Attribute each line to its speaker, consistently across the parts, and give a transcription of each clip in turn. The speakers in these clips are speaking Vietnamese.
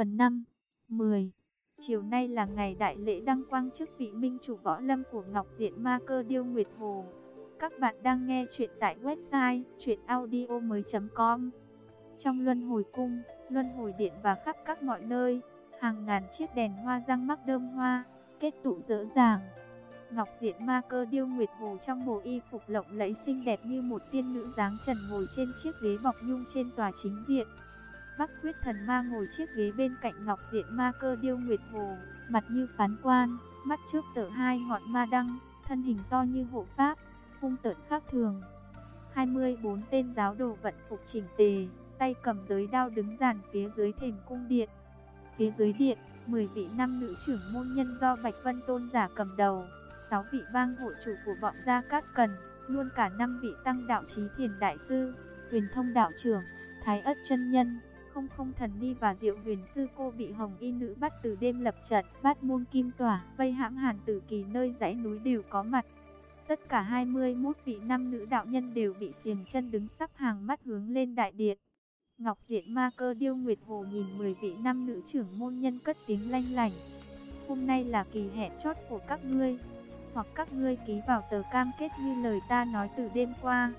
Speaker 1: Phần 5. 10. Chiều nay là ngày đại lễ đăng quang chức vị minh chủ võ lâm của Ngọc Diện Ma Cơ Điêu Nguyệt Hồ. Các bạn đang nghe chuyện tại website chuyenaudio.com. Trong luân hồi cung, luân hồi điện và khắp các mọi nơi, hàng ngàn chiếc đèn hoa răng mắc đơm hoa, kết tụ rỡ ràng. Ngọc Diện Ma Cơ Điêu Nguyệt Hồ trong bộ y phục lộng lẫy xinh đẹp như một tiên nữ dáng trần ngồi trên chiếc ghế bọc nhung trên tòa chính điện. Bắc Huyết Thần Ma ngồi chiếc ghế bên cạnh Ngọc Diện Ma Cơ Điêu Nguyệt Hồ, mặt như phán quan, mắt trước tở hai ngọn ma đăng, thân hình to như hộ pháp, hung tợn khác thường. 24 tên giáo đồ vận phục chỉnh tề, tay cầm giới đao đứng dàn phía dưới thềm cung điện. Phía dưới điện, 10 vị nam nữ trưởng môn nhân do Bạch Vân Tôn giả cầm đầu, 6 vị bang hội chủ của bọn Gia Cát Cần, luôn cả 5 vị tăng đạo trí thiền đại sư, Huyền Thông đạo trưởng, Thái Ất chân nhân, Không Không thần ni và Diệu Huyền sư cô bị Hồng Y nữ bắt từ đêm lập trận, Bát môn kim tỏa, vây hãm Hàn Tử Kỳ nơi dãy núi đều có mặt. Tất cả 21 vị nam nữ đạo nhân đều bị xiềng chân đứng sắp hàng mắt hướng lên đại điện. Ngọc Diện Ma Cơ Điêu Nguyệt Hồ nhìn 10 vị nam nữ trưởng môn nhân cất tiếng lanh lảnh. Hôm nay là kỳ hẹn chót của các ngươi, hoặc các ngươi ký vào tờ cam kết như lời ta nói từ đêm qua.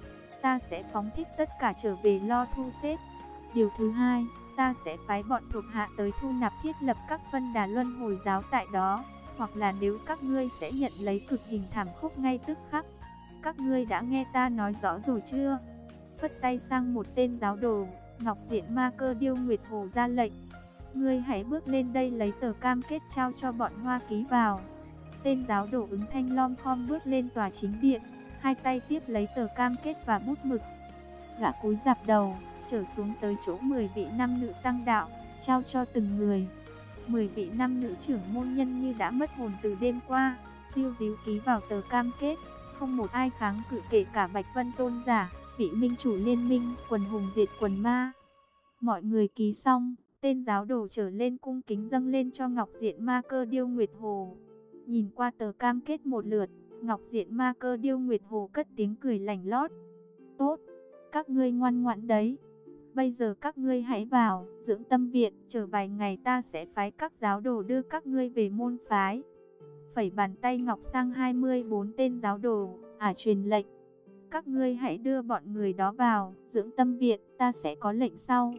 Speaker 1: Ta sẽ phóng thích tất cả trở về lo thu xếp. Điều thứ hai, ta sẽ phái bọn thuộc hạ tới thu nạp thiết lập các phân đà luân hồi giáo tại đó, hoặc là nếu các ngươi sẽ nhận lấy cực hình thảm khốc ngay tức khắc. Các ngươi đã nghe ta nói rõ rồi chưa? Phất tay sang một tên giáo đồ, Ngọc Diện Ma Cơ Điêu Nguyệt Hồ ra lệnh. Ngươi hãy bước lên đây lấy tờ cam kết trao cho bọn Hoa ký vào. Tên giáo đồ ứng thanh lom khom bước lên tòa chính điện, hai tay tiếp lấy tờ cam kết và bút mực. Gã cúi rạp đầu, trở xuống tới chỗ 10 vị nam nữ tăng đạo, trao cho từng người. 10 vị nam nữ trưởng môn nhân như đã mất hồn từ đêm qua, diêu díu ký vào tờ cam kết, không một ai kháng cự kể cả Bạch Vân Tôn giả, vị minh chủ liên minh, quần hùng diệt quần ma. Mọi người ký xong, tên giáo đồ trở lên cung kính dâng lên cho Ngọc Diện Ma Cơ Điêu Nguyệt Hồ. Nhìn qua tờ cam kết một lượt, Ngọc Diện Ma Cơ Điêu Nguyệt Hồ cất tiếng cười lành lót. Tốt, các ngươi ngoan ngoãn đấy. Bây giờ các ngươi hãy vào dưỡng tâm viện, chờ vài ngày ta sẽ phái các giáo đồ đưa các ngươi về môn phái. Phẩy bàn tay ngọc sang 24 tên giáo đồ, truyền lệnh. Các ngươi hãy đưa bọn người đó vào dưỡng tâm viện, ta sẽ có lệnh sau.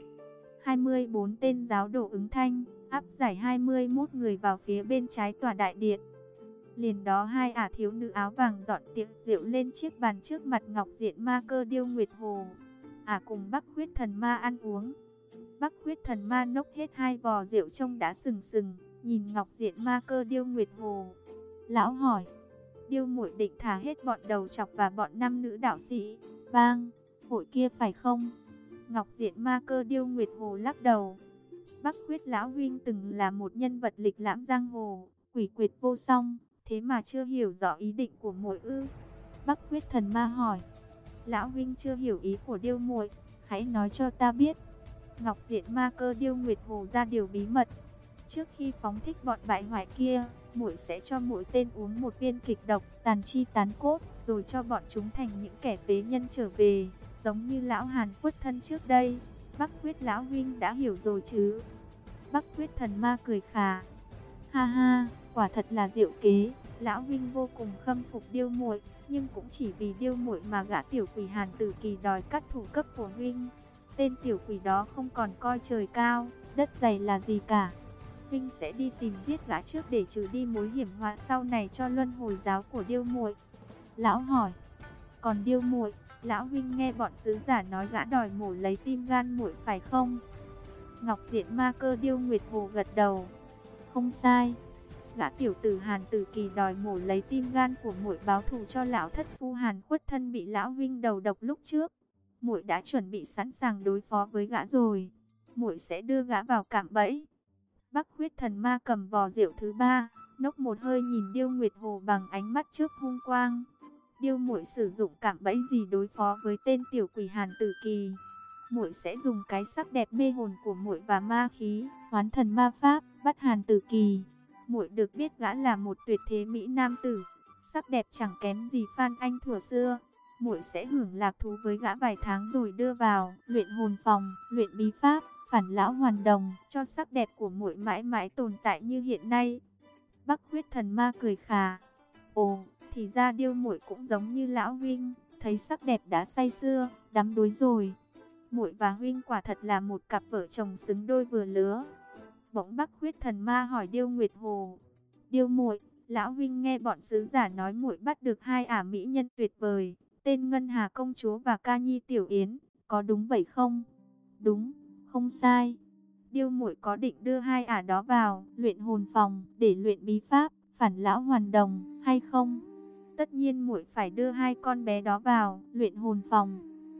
Speaker 1: 24 tên giáo đồ ứng thanh, áp giải 21 người vào phía bên trái tòa đại điện. Liền đó hai thiếu nữ áo vàng dọn tiệc rượu lên chiếc bàn trước mặt Ngọc Diện Ma Cơ Điêu Nguyệt Hồ. Cùng Bắc Huyết Thần Ma ăn uống. Bắc Huyết Thần Ma nốc hết 2 vò rượu trông đã sừng sừng, nhìn Ngọc Diện Ma Cơ Điêu Nguyệt Hồ. Lão hỏi, Điêu muội định thả hết bọn đầu trọc và bọn nam nữ đạo sĩ, bang hội kia phải không? Ngọc Diện Ma Cơ Điêu Nguyệt Hồ lắc đầu. Bắc Huyết lão huynh từng là một nhân vật lịch lãm giang hồ, quỷ quyệt vô song, thế mà chưa hiểu rõ ý định của muội ư? Bắc Huyết Thần Ma hỏi. Lão huynh chưa hiểu ý của Điêu muội, hãy nói cho ta biết. Ngọc Diện Ma Cơ Điêu Nguyệt Hồ ra điều bí mật. Trước khi phóng thích bọn bại hoại kia, muội sẽ cho mỗi tên uống một viên kịch độc, tàn chi tán cốt, rồi cho bọn chúng thành những kẻ phế nhân trở về, giống như lão Hàn Khuất Thân trước đây. Bắc Huyết lão huynh đã hiểu rồi chứ? Bắc Huyết Thần Ma cười khà. Ha ha, quả thật là diệu kế. Lão huynh vô cùng khâm phục Điêu muội, nhưng cũng chỉ vì Điêu muội mà gã tiểu quỷ Hàn Tử Kỳ đòi cắt thủ cấp của huynh. Tên tiểu quỷ đó không còn coi trời cao, đất dày là gì cả. Huynh sẽ đi tìm giết gã trước để trừ đi mối hiểm họa sau này cho luân hồi giáo của Điêu muội. Lão hỏi, còn Điêu muội, lão huynh nghe bọn sứ giả nói gã đòi mổ lấy tim gan muội phải không? Ngọc Diện Ma Cơ Điêu Nguyệt Hồ gật đầu. Không sai. Gã tiểu tử Hàn Tử Kỳ đòi mổ lấy tim gan của muội báo thù cho lão thất phu Hàn Khuất Thân bị lão huynh đầu độc lúc trước. Muội đã chuẩn bị sẵn sàng đối phó với gã rồi. Muội sẽ đưa gã vào cạm bẫy. Bắc Huyết Thần Ma cầm vò rượu thứ 3, nốc một hơi nhìn Điêu Nguyệt Hồ bằng ánh mắt trước hung quang. Điêu muội sử dụng cạm bẫy gì đối phó với tên tiểu quỷ Hàn Tử Kỳ? Muội sẽ dùng cái sắc đẹp mê hồn của muội và ma khí, hoán thần ma pháp, bắt Hàn Tử Kỳ. Muội được biết gã là một tuyệt thế mỹ nam tử, sắc đẹp chẳng kém gì Phan Anh thuở xưa. Muội sẽ hưởng lạc thú với gã vài tháng rồi đưa vào luyện hồn phòng, luyện bí pháp, phản lão hoàn đồng, cho sắc đẹp của muội mãi mãi tồn tại như hiện nay. Bắc Huyết Thần Ma cười khà. Ồ, thì ra Điêu muội cũng giống như lão huynh, thấy sắc đẹp đã say sưa, đắm đuối rồi. Muội và huynh quả thật là một cặp vợ chồng xứng đôi vừa lứa. Bỗng Bắc Huyết Thần Ma hỏi Điêu Nguyệt Hồ. Điêu muội, lão huynh nghe bọn sứ giả nói muội bắt được hai ả mỹ nhân tuyệt vời, tên Ngân Hà công chúa và Ca Nhi tiểu yến, có đúng vậy không? Đúng, không sai. Điêu muội có định đưa hai ả đó vào luyện hồn phòng để luyện bí pháp phản lão hoàn đồng hay không? Tất nhiên muội phải đưa hai con bé đó vào luyện hồn phòng.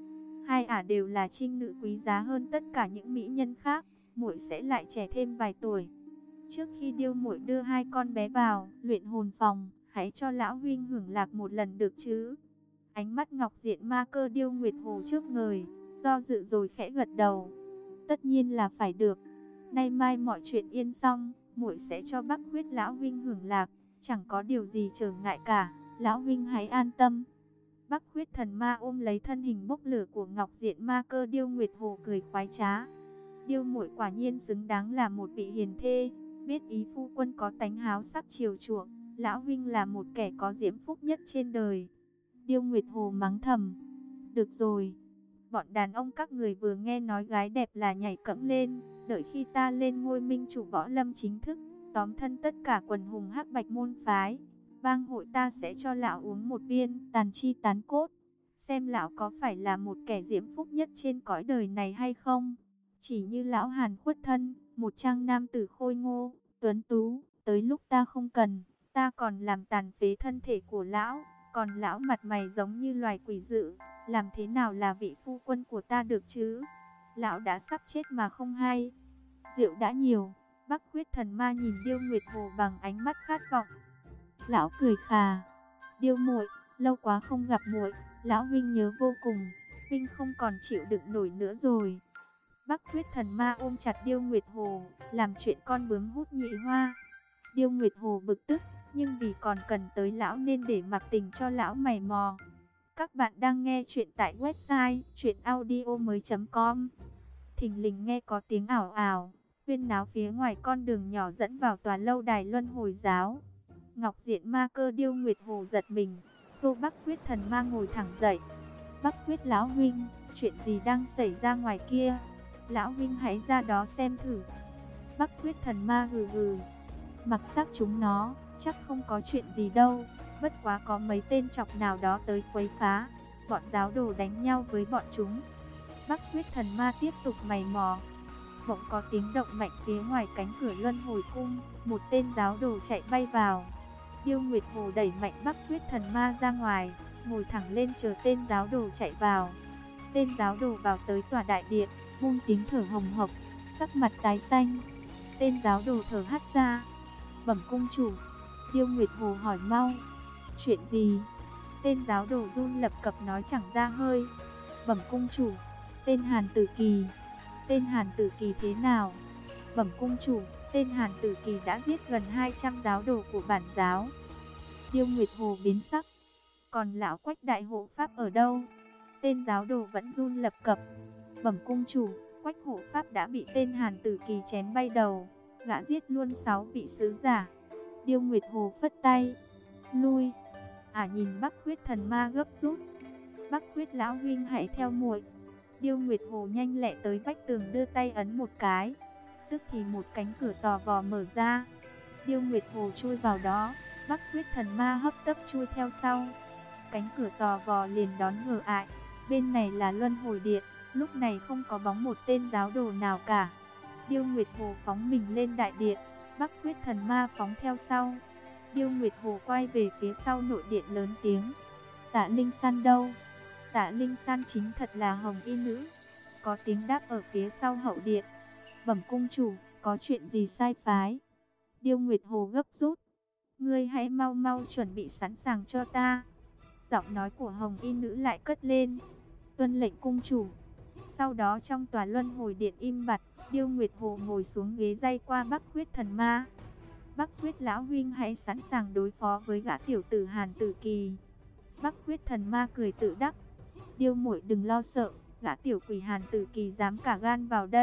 Speaker 1: Hai ả đều là trinh nữ quý giá hơn tất cả những mỹ nhân khác, muội sẽ lại trẻ thêm vài tuổi. Trước khi Điêu muội đưa hai con bé vào luyện hồn phòng, hãy cho lão huynh hưởng lạc một lần được chứ? Ánh mắt ngọc diện ma cơ Điêu Nguyệt Hồ trước ngời, do dự rồi khẽ gật đầu. Tất nhiên là phải được. Nay mai mọi chuyện yên xong, muội sẽ cho Bắc Huyết lão huynh hưởng lạc, chẳng có điều gì trở ngại cả, lão huynh hãy an tâm. Bắc Huyết Thần Ma ôm lấy thân hình bốc lửa của ngọc diện ma cơ Điêu Nguyệt Hồ cười khoái trá. Điêu muội quả nhiên xứng đáng là một vị hiền thê, biết ý phu quân có tánh háo sắc chiều chuộng, lão huynh là một kẻ có diễm phúc nhất trên đời. Điêu Nguyệt Hồ mắng thầm. Được rồi, bọn đàn ông các người vừa nghe nói gái đẹp là nhảy cẫng lên, đợi khi ta lên ngôi minh chủ võ lâm chính thức, tóm thân tất cả quần hùng Hắc Bạch môn phái, bang hội ta sẽ cho lão uống một viên tàn chi tán cốt, xem lão có phải là một kẻ diễm phúc nhất trên cõi đời này hay không. Chỉ như lão Hàn Khuất Thân, một trang nam tử khôi ngô, tuấn tú, tới lúc ta không cần, ta còn làm tàn phế thân thể của lão, còn lão mặt mày giống như loài quỷ dữ, làm thế nào là vị phu quân của ta được chứ? Lão đã sắp chết mà không hay. Rượu đã nhiều, Bắc Huyết Thần Ma nhìn Điêu Nguyệt Hồ bằng ánh mắt khát vọng. Lão cười khà. Điêu muội, lâu quá không gặp muội, lão huynh nhớ vô cùng, huynh không còn chịu đựng nổi nữa rồi. Bắc Huyết Thần Ma ôm chặt Điêu Nguyệt Hồ, làm chuyện con bướm hút nhụy hoa. Điêu Nguyệt Hồ bực tức, nhưng vì còn cần tới lão nên để mặc tình cho lão mày mò. Các bạn đang nghe chuyện tại website chuyenaudio.com. Thình lình nghe có tiếng ảo ảo, huyên náo phía ngoài con đường nhỏ dẫn vào tòa lâu đài luân hồi giáo. Ngọc diện ma cơ Điêu Nguyệt Hồ giật mình, xô Bắc Huyết Thần Ma ngồi thẳng dậy. Bắc Huyết lão huynh, chuyện gì đang xảy ra ngoài kia? Lão huynh hãy ra đó xem thử. Bắc Huyết Thần Ma gừ gừ. Mặc xác chúng nó, chắc không có chuyện gì đâu, bất quá có mấy tên chọc nào đó tới quấy phá, bọn giáo đồ đánh nhau với bọn chúng. Bắc Huyết Thần Ma tiếp tục mày mò. Bỗng có tiếng động mạnh phía ngoài cánh cửa luân hồi cung, một tên giáo đồ chạy bay vào. Điêu Nguyệt Hồ đẩy mạnh Bắc Huyết Thần Ma ra ngoài, ngồi thẳng lên chờ tên giáo đồ chạy vào. Tên giáo đồ vào tới tòa đại điện, buông tiếng thở hồng hộc, sắc mặt tái xanh. Tên giáo đồ thở hắt ra. Bẩm cung chủ. Điêu Nguyệt Hồ hỏi mau. Chuyện gì? Tên giáo đồ run lập cập nói chẳng ra hơi. Bẩm cung chủ, tên Hàn Tử Kỳ. Tên Hàn Tử Kỳ thế nào? Bẩm cung chủ, tên Hàn Tử Kỳ đã giết gần 200 giáo đồ của bản giáo. Điêu Nguyệt Hồ biến sắc. Còn lão Quách đại hộ pháp ở đâu? Tên giáo đồ vẫn run lập cập. Bẩm cung chủ, Quách hộ pháp đã bị tên Hàn Tử Kỳ chém bay đầu, gã giết luôn 6 vị sứ giả. Điêu Nguyệt Hồ phất tay. Lui. Nhìn Bắc Huyết Thần Ma gấp rút. Bắc Huyết lão huynh hãy theo muội. Điêu Nguyệt Hồ nhanh lẹ tới vách tường đưa tay ấn một cái. Tức thì một cánh cửa tò vò mở ra. Điêu Nguyệt Hồ chui vào đó, Bắc Huyết Thần Ma hấp tấp chui theo sau. Cánh cửa tò vò liền đón ngờ ại. Bên này là luân hồi điện, lúc này không có bóng một tên giáo đồ nào cả. Điêu Nguyệt Hồ phóng mình lên đại điện, Bắc Huyết Thần Ma phóng theo sau. Điêu Nguyệt Hồ quay về phía sau nội điện lớn tiếng. Tạ Linh San đâu? Tạ Linh San chính thật là hồng y nữ. Có tiếng đáp ở phía sau hậu điện. Bẩm cung chủ, có chuyện gì sai phái? Điêu Nguyệt Hồ gấp rút. Ngươi hãy mau mau chuẩn bị sẵn sàng cho ta. Giọng nói của hồng y nữ lại cất lên. Tuân lệnh cung chủ. Sau đó trong tòa luân hồi điện im bặt, Điêu Nguyệt Hồ ngồi xuống ghế day qua Bắc Huyết Thần Ma. Bắc Huyết lão huynh hãy sẵn sàng đối phó với gã tiểu tử Hàn Tử Kỳ. Bắc Huyết Thần Ma cười tự đắc. Điêu muội đừng lo sợ, gã tiểu quỷ Hàn Tử Kỳ dám cả gan vào đây,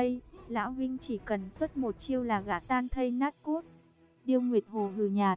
Speaker 1: Lão huynh chỉ cần xuất một chiêu là gã tan thây nát cốt. Điêu Nguyệt Hồ hừ nhạt.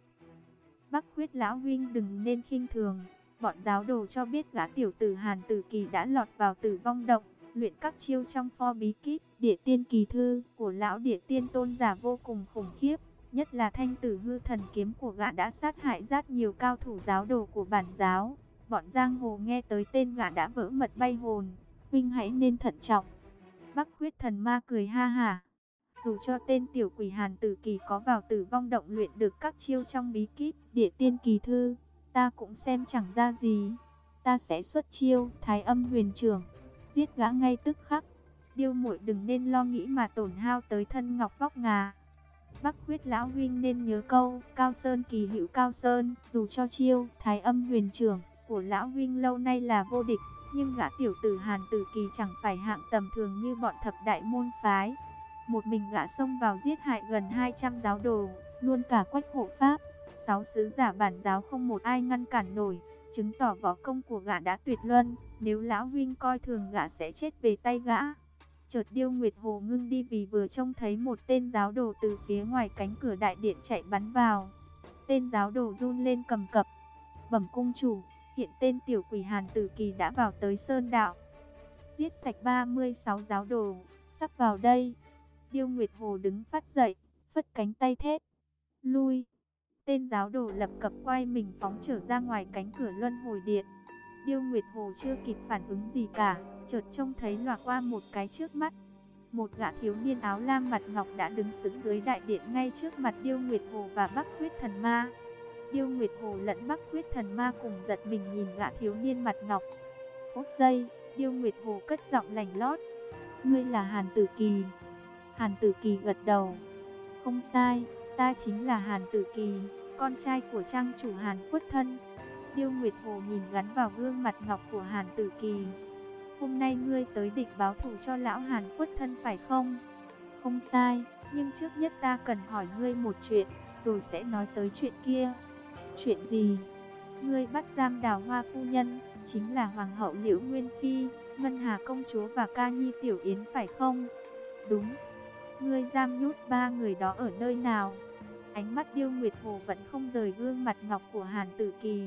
Speaker 1: Bắc Khuyết lão huynh đừng nên khinh thường. Bọn giáo đồ cho biết gã tiểu tử Hàn Tử Kỳ đã lọt vào Tử Vong Động, luyện các chiêu trong pho bí kíp Địa Tiên Kỳ Thư của lão Địa Tiên tôn giả vô cùng khủng khiếp. Nhất là Thanh Tử Hư Thần Kiếm của gã đã sát hại rất nhiều cao thủ giáo đồ của bản giáo. Bọn giang hồ nghe tới tên gã đã vỡ mật bay hồn. Huynh hãy nên thận trọng. Bắc Khuyết thần ma cười ha hả. Dù cho tên tiểu quỷ Hàn Tử Kỳ có vào Tử Vong Động luyện được các chiêu trong bí kíp Địa Tiên Kỳ Thư, ta cũng xem chẳng ra gì. Ta sẽ xuất chiêu Thái Âm Huyền Trưởng, giết gã ngay tức khắc. Điêu muội đừng nên lo nghĩ mà tổn hao tới thân ngọc vóc ngà. Bắc Khuyết lão huynh nên nhớ câu Cao Sơn kỳ hữu Cao Sơn. Dù cho chiêu Thái Âm Huyền Trưởng của lão huynh lâu nay là vô địch, nhưng gã tiểu tử Hàn Tử Kỳ chẳng phải hạng tầm thường như bọn thập đại môn phái. Một mình gã xông vào giết hại gần 200 giáo đồ, luôn cả quách hộ pháp. 6 sứ giả bản giáo không một ai ngăn cản nổi, chứng tỏ võ công của gã đã tuyệt luân. Nếu lão huynh coi thường gã sẽ chết về tay gã. Chợt Điêu Nguyệt Hồ ngưng đi vì vừa trông thấy một tên giáo đồ từ phía ngoài cánh cửa đại điện chạy bắn vào. Tên giáo đồ run lên cầm cập. Bẩm cung chủ, hiện tên tiểu quỷ Hàn Tử Kỳ đã vào tới Sơn Đạo, giết sạch 36 giáo đồ, sắp vào đây. Điêu Nguyệt Hồ đứng phát dậy, phất cánh tay thét. Lui! Tên giáo đồ lập cập quay mình phóng trở ra ngoài cánh cửa luân hồi điện. Điêu Nguyệt Hồ chưa kịp phản ứng gì cả, chợt trông thấy lòa qua một cái trước mắt. Một gã thiếu niên áo lam mặt ngọc đã đứng sững dưới đại điện ngay trước mặt Điêu Nguyệt Hồ và Bắc Khuyết thần ma. Điêu Nguyệt Hồ lẫn Bắc Khuyết thần ma cùng giật mình nhìn gã thiếu niên mặt ngọc. Phút giây, Điêu Nguyệt Hồ cất giọng lành lót. Ngươi là Hàn Tử Kỳ. Hàn Tử Kỳ gật đầu. Không sai, ta chính là Hàn Tử Kỳ, con trai của trang chủ Hàn Khuất Thân. Điêu Nguyệt Hồ nhìn gắn vào gương mặt ngọc của Hàn Tử Kỳ. Hôm nay ngươi tới địch báo thù cho lão Hàn Khuất Thân phải không? Không sai, nhưng trước nhất ta cần hỏi ngươi một chuyện, rồi sẽ nói tới chuyện kia. Chuyện gì? Ngươi bắt giam Đào Hoa phu nhân, chính là Hoàng hậu Liễu Nguyên Phi, Ngân Hà công chúa và Ca Nhi Tiểu Yến phải không? Đúng. Ngươi giam nhốt 3 người đó ở nơi nào? Ánh mắt Điêu Nguyệt Hồ vẫn không rời gương mặt ngọc của Hàn Tử Kỳ.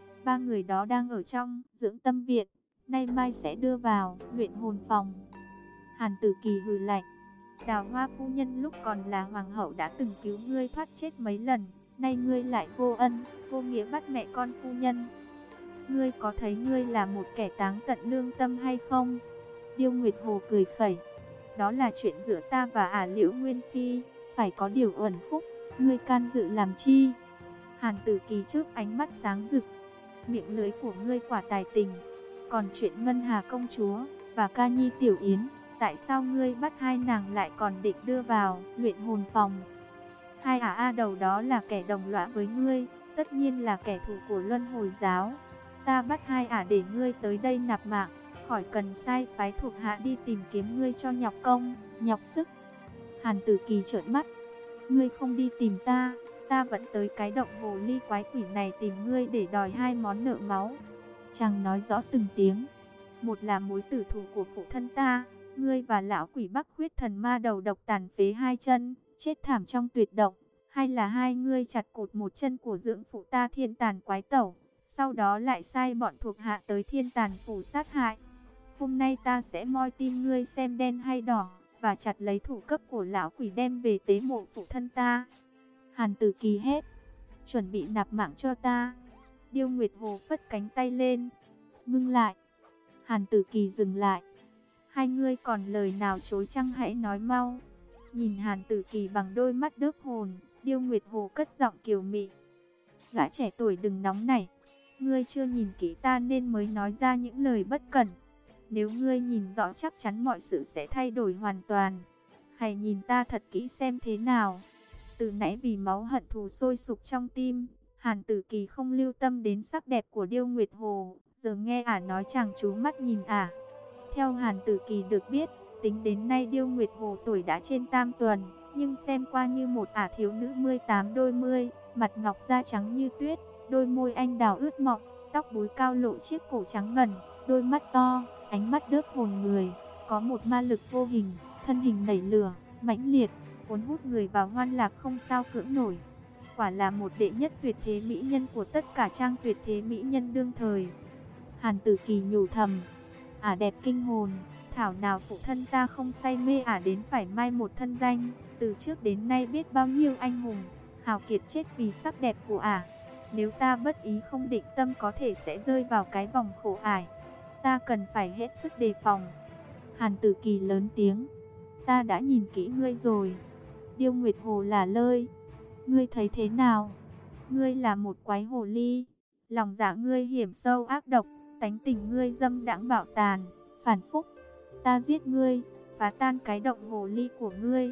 Speaker 1: 3 người đó đang ở trong dưỡng tâm viện, nay mai sẽ đưa vào luyện hồn phòng. Hàn Tử Kỳ hừ lạnh. Đào Hoa phu nhân lúc còn là hoàng hậu đã từng cứu ngươi thoát chết mấy lần, nay ngươi lại vô ân, vô nghĩa bắt mẹ con phu nhân. Ngươi có thấy ngươi là một kẻ táng tận lương tâm hay không? Điêu Nguyệt Hồ cười khẩy. Đó là chuyện giữa ta và Liễu Nguyên Phi, phải có điều uẩn khúc, ngươi can dự làm chi? Hàn Tử Kỳ chớp ánh mắt sáng rực. Miệng lưỡi của ngươi quả tài tình. Còn chuyện Ngân Hà công chúa và Ca Nhi Tiểu Yến, tại sao ngươi bắt hai nàng lại còn định đưa vào luyện hồn phòng? Hai đầu đó là kẻ đồng lõa với ngươi, tất nhiên là kẻ thù của Luân Hồi giáo. Ta bắt hai để ngươi tới đây nạp mạng, khỏi cần sai phái thuộc hạ đi tìm kiếm ngươi cho nhọc công, nhọc sức. Hàn Tử Kỳ trợn mắt. Ngươi không đi tìm ta, ta vẫn tới cái động hồ ly quái quỷ này tìm ngươi để đòi 2 món nợ máu. Chàng nói rõ từng tiếng. Một là mối tử thù của phụ thân ta, ngươi và lão quỷ Bắc Khuyết thần ma đầu độc tàn phế 2 chân, chết thảm trong tuyệt động. Hay là hai ngươi chặt cụt một chân của dưỡng phụ ta Thiên Tàn quái tẩu, sau đó lại sai bọn thuộc hạ tới Thiên Tàn phủ sát hại. Hôm nay ta sẽ moi tim ngươi xem đen hay đỏ, và chặt lấy thủ cấp của lão quỷ đem về tế mộ phụ thân ta. Hàn Tử Kỳ hét. Chuẩn bị nạp mạng cho ta. Điêu Nguyệt Hồ phất cánh tay lên. Ngưng lại. Hàn Tử Kỳ dừng lại. Hai ngươi còn lời nào chối chăng, hãy nói mau. Nhìn Hàn Tử Kỳ bằng đôi mắt đớp hồn, Điêu Nguyệt Hồ cất giọng kiều mị. Gã trẻ tuổi đừng nóng nảy. Ngươi chưa nhìn kỹ ta nên mới nói ra những lời bất cẩn. Nếu ngươi nhìn rõ chắc chắn mọi sự sẽ thay đổi hoàn toàn. Hãy nhìn ta thật kỹ xem thế nào. Từ nãy vì máu hận thù sôi sục trong tim, Hàn Tử Kỳ không lưu tâm đến sắc đẹp của Điêu Nguyệt Hồ. Giờ nghe nói chàng chú mắt nhìn Theo Hàn Tử Kỳ được biết, tính đến nay Điêu Nguyệt Hồ tuổi đã trên tam tuần, nhưng xem qua như một thiếu nữ 18 đôi mươi, mặt ngọc da trắng như tuyết, đôi môi anh đào ướt mọng, tóc búi cao lộ chiếc cổ trắng ngần, đôi mắt to, ánh mắt đớp hồn người, có một ma lực vô hình, thân hình nảy lửa, mãnh liệt, cuốn hút người vào hoan lạc không sao cưỡng nổi. Quả là một đệ nhất tuyệt thế mỹ nhân của tất cả trang tuyệt thế mỹ nhân đương thời. Hàn Tử Kỳ nhủ thầm, ả đẹp kinh hồn, thảo nào phụ thân ta không say mê ả đến phải mai một thân danh. Từ trước đến nay biết bao nhiêu anh hùng, hào kiệt chết vì sắc đẹp của ả. Nếu ta bất ý không định tâm có thể sẽ rơi vào cái vòng khổ ải. Ta cần phải hết sức đề phòng. Hàn Tử Kỳ lớn tiếng, ta đã nhìn kỹ ngươi rồi. Điêu Nguyệt Hồ là lơi. Ngươi thấy thế nào? Ngươi là một quái hồ ly. Lòng dạ ngươi hiểm sâu ác độc, tánh tình ngươi dâm đãng bạo tàn, phản phúc. Ta giết ngươi, phá tan cái động hồ ly của ngươi.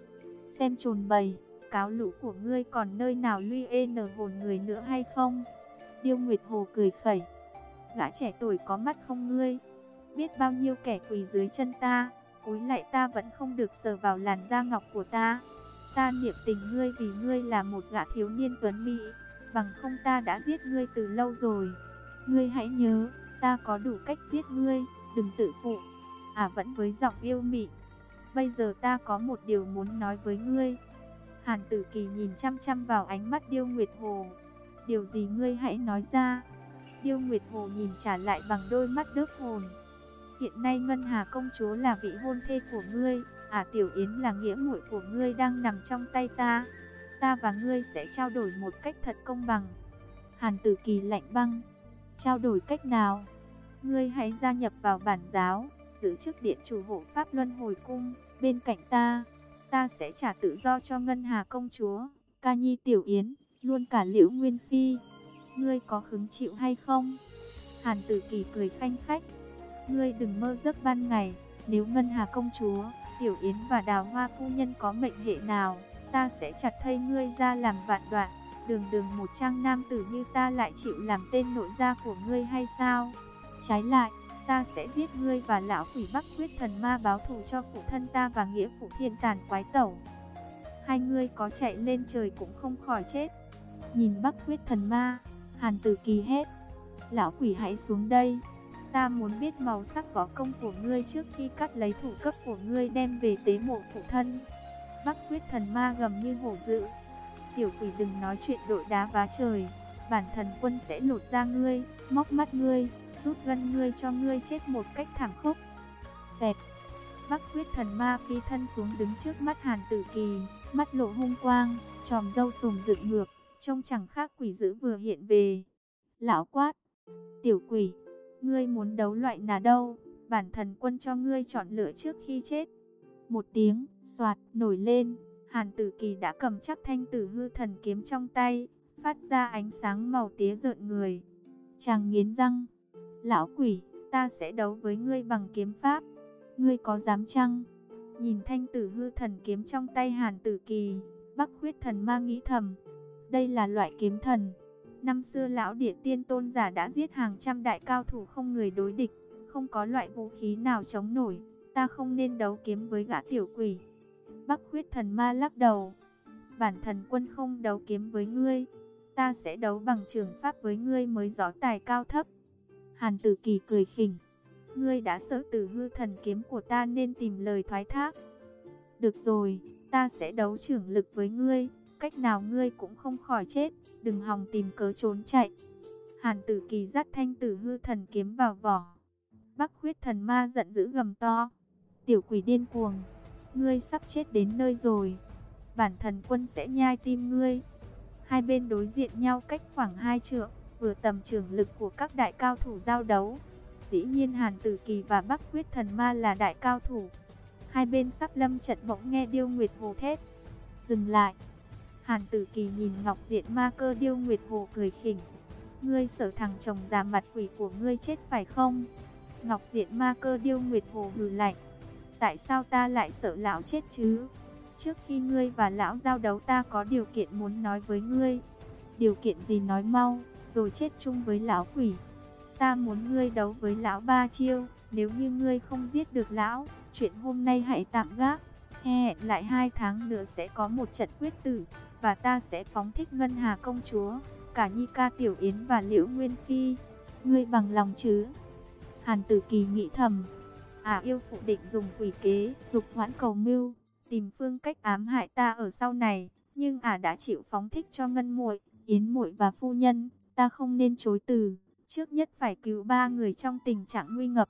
Speaker 1: Xem trồn bầy, cáo lũ của ngươi còn nơi nào luy nở hồn người nữa hay không? Điêu Nguyệt Hồ cười khẩy, gã trẻ tuổi có mắt không ngươi? Biết bao nhiêu kẻ quỳ dưới chân ta, cúi lạy ta vẫn không được sờ vào làn da ngọc của ta. Ta niệm tình ngươi vì ngươi là một gã thiếu niên tuấn mỹ, bằng không ta đã giết ngươi từ lâu rồi. Ngươi hãy nhớ, ta có đủ cách giết ngươi, đừng tự phụ. Vẫn với giọng yêu mị, bây giờ ta có một điều muốn nói với ngươi. Hàn Tử Kỳ nhìn chăm chăm vào ánh mắt Điêu Nguyệt Hồ. Điều gì ngươi hãy nói ra. Điêu Nguyệt Hồ nhìn trả lại bằng đôi mắt đớp hồn. Hiện nay Ngân Hà công chúa là vị hôn thê của ngươi, Tiểu Yến là nghĩa muội của ngươi đang nằm trong tay ta. Ta và ngươi sẽ trao đổi một cách thật công bằng. Hàn Tử Kỳ lạnh băng, trao đổi cách nào? Ngươi hãy gia nhập vào bản giáo, giữ chức điện chủ hộ pháp luân hồi cung, bên cạnh ta. Ta sẽ trả tự do cho Ngân Hà công chúa, Ca Nhi Tiểu Yến, luôn cả Liễu Nguyên Phi. Ngươi có hứng chịu hay không? Hàn Tử Kỳ cười khanh khách. Ngươi đừng mơ giấc ban ngày. Nếu Ngân Hà công chúa, Tiểu Yến và Đào Hoa phu nhân có mệnh hệ nào, ta sẽ chặt thây ngươi ra làm vạn đoạn. Đường đường một trang nam tử như ta lại chịu làm tên nội gia của ngươi hay sao? Trái lại, ta sẽ giết ngươi và lão quỷ Bắc Huyết Thần Ma báo thù cho phụ thân ta và nghĩa phụ Thiên Tàn Quái Tẩu. Hai ngươi có chạy lên trời cũng không khỏi chết. Nhìn Bắc Huyết Thần Ma, Hàn Tử Kỳ hét, lão quỷ hãy xuống đây. Ta muốn biết màu sắc võ công của ngươi trước khi cắt lấy thủ cấp của ngươi đem về tế mộ phụ thân. Bắc Huyết Thần Ma gầm như hổ dữ. Tiểu quỷ đừng nói chuyện đội đá vá trời. Bản thần quân sẽ lột da ngươi, móc mắt ngươi, rút gân ngươi cho ngươi chết một cách thảm khốc. Xẹt. Bắc Huyết Thần Ma phi thân xuống đứng trước mắt Hàn Tử Kỳ, mắt lộ hung quang, chòm râu sùng dựng ngược, trông chẳng khác quỷ dữ vừa hiện về. Lão quát, tiểu quỷ, ngươi muốn đấu loại nào đâu, bản thần quân cho ngươi chọn lựa trước khi chết. Một tiếng xoạt nổi lên, Hàn Tử Kỳ đã cầm chắc thanh Tử Hư Thần kiếm trong tay, phát ra ánh sáng màu tía rợn người. Chàng nghiến răng, lão quỷ, ta sẽ đấu với ngươi bằng kiếm pháp. Ngươi có dám chăng? Nhìn thanh Tử Hư Thần kiếm trong tay Hàn Tử Kỳ, Bắc Huyết Thần Ma nghĩ thầm, đây là loại kiếm thần. Năm xưa lão Địa Tiên tôn giả đã giết hàng trăm đại cao thủ không người đối địch, không có loại vũ khí nào chống nổi. Ta không nên đấu kiếm với gã tiểu quỷ. Bắc Huyết Thần Ma lắc đầu, bản thần quân không đấu kiếm với ngươi, ta sẽ đấu bằng trường pháp với ngươi mới rõ tài cao thấp. Hàn Tử Kỳ cười khỉnh, ngươi đã sợ Tử Hư Thần kiếm của ta nên tìm lời thoái thác. Được rồi, ta sẽ đấu trưởng lực với ngươi, cách nào ngươi cũng không khỏi chết, đừng hòng tìm cớ trốn chạy. Hàn Tử Kỳ dắt thanh Tử Hư Thần kiếm vào vỏ. Bắc Huyết Thần Ma giận dữ gầm to, tiểu quỷ điên cuồng, ngươi sắp chết đến nơi rồi, bản thần quân sẽ nhai tim ngươi. Hai bên đối diện nhau cách khoảng 2 trượng, vừa tầm trường lực của các đại cao thủ giao đấu. Dĩ nhiên Hàn Tử Kỳ và Bắc Huyết Thần Ma là đại cao thủ. Hai bên sắp lâm trận bỗng nghe Điêu Nguyệt Hồ thét, dừng lại. Hàn Tử Kỳ nhìn Ngọc Diện Ma Cơ Điêu Nguyệt Hồ cười khỉnh, ngươi sợ thằng chồng già mặt quỷ của ngươi chết phải không? Ngọc Diện Ma Cơ Điêu Nguyệt Hồ hừ lạnh, tại sao ta lại sợ lão chết chứ? Trước khi ngươi và lão giao đấu ta có điều kiện muốn nói với ngươi. Điều kiện gì nói mau, rồi chết chung với lão quỷ. Ta muốn ngươi đấu với lão 3 chiêu, nếu như ngươi không giết được lão, chuyện hôm nay hãy tạm gác. Hẹn lại 2 tháng nữa sẽ có một trận quyết tử, và ta sẽ phóng thích Ngân Hà công chúa, cả Nhi Ca Tiểu Yến và Liễu Nguyên Phi. Ngươi bằng lòng chứ? Hàn Tử Kỳ nghĩ thầm, Yêu phụ định dùng quỷ kế, dục hoãn cầu mưu, tìm phương cách ám hại ta ở sau này, nhưng đã chịu phóng thích cho Ngân muội, Yến muội và phu nhân, ta không nên chối từ, trước nhất phải cứu 3 người trong tình trạng nguy ngập.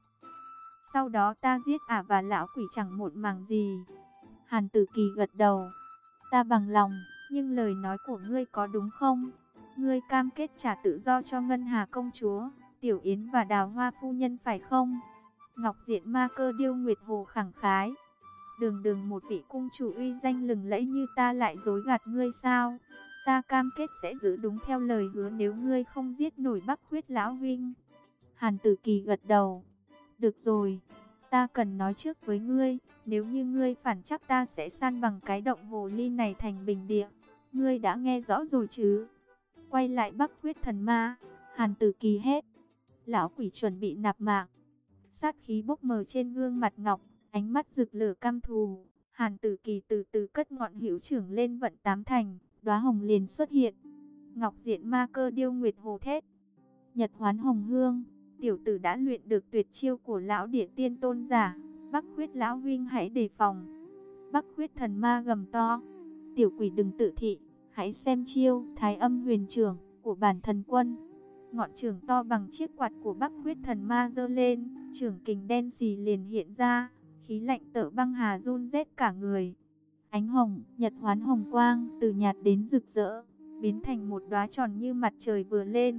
Speaker 1: Sau đó ta giết và lão quỷ chẳng một màng gì. Hàn Tử Kỳ gật đầu. Ta bằng lòng, nhưng lời nói của ngươi có đúng không? Ngươi cam kết trả tự do cho Ngân Hà công chúa, Tiểu Yến và Đào Hoa phu nhân phải không? Ngọc Diện Ma Cơ Điêu Nguyệt Hồ khẳng khái. Đường đường một vị cung chủ uy danh lừng lẫy như ta lại dối gạt ngươi sao? Ta cam kết sẽ giữ đúng theo lời hứa nếu ngươi không giết nổi Bắc Huyết lão huynh. Hàn Tử Kỳ gật đầu. Được rồi, ta cần nói trước với ngươi, nếu như ngươi phản chắc ta sẽ san bằng cái động hồ ly này thành bình địa. Ngươi đã nghe rõ rồi chứ? Quay lại Bắc Huyết thần ma, Hàn Tử Kỳ hét. Lão quỷ chuẩn bị nạp mạng. Sát khí bốc mờ trên gương mặt ngọc, ánh mắt rực lửa căm thù. Hàn Tử Kỳ từ từ cất ngọn hữu trưởng lên vận 8 thành, đóa hồng liền xuất hiện. Ngọc Diện Ma Cơ Điêu Nguyệt Hồ thét. Nhật Hoán Hồng Hương, tiểu tử đã luyện được tuyệt chiêu của lão địa tiên tôn giả, Bắc Huyết lão huynh hãy đề phòng. Bắc Huyết thần ma gầm to. Tiểu quỷ đừng tự thị, hãy xem chiêu Thái Âm Huyền Trưởng của bản thần quân. Ngọn trường to bằng chiếc quạt của Bắc Huyết thần ma giơ lên, trường kình đen xì liền hiện ra, khí lạnh tở băng hà run rét cả người. Ánh hồng, Nhật Hoán Hồng quang từ nhạt đến rực rỡ, biến thành một đóa tròn như mặt trời vừa lên,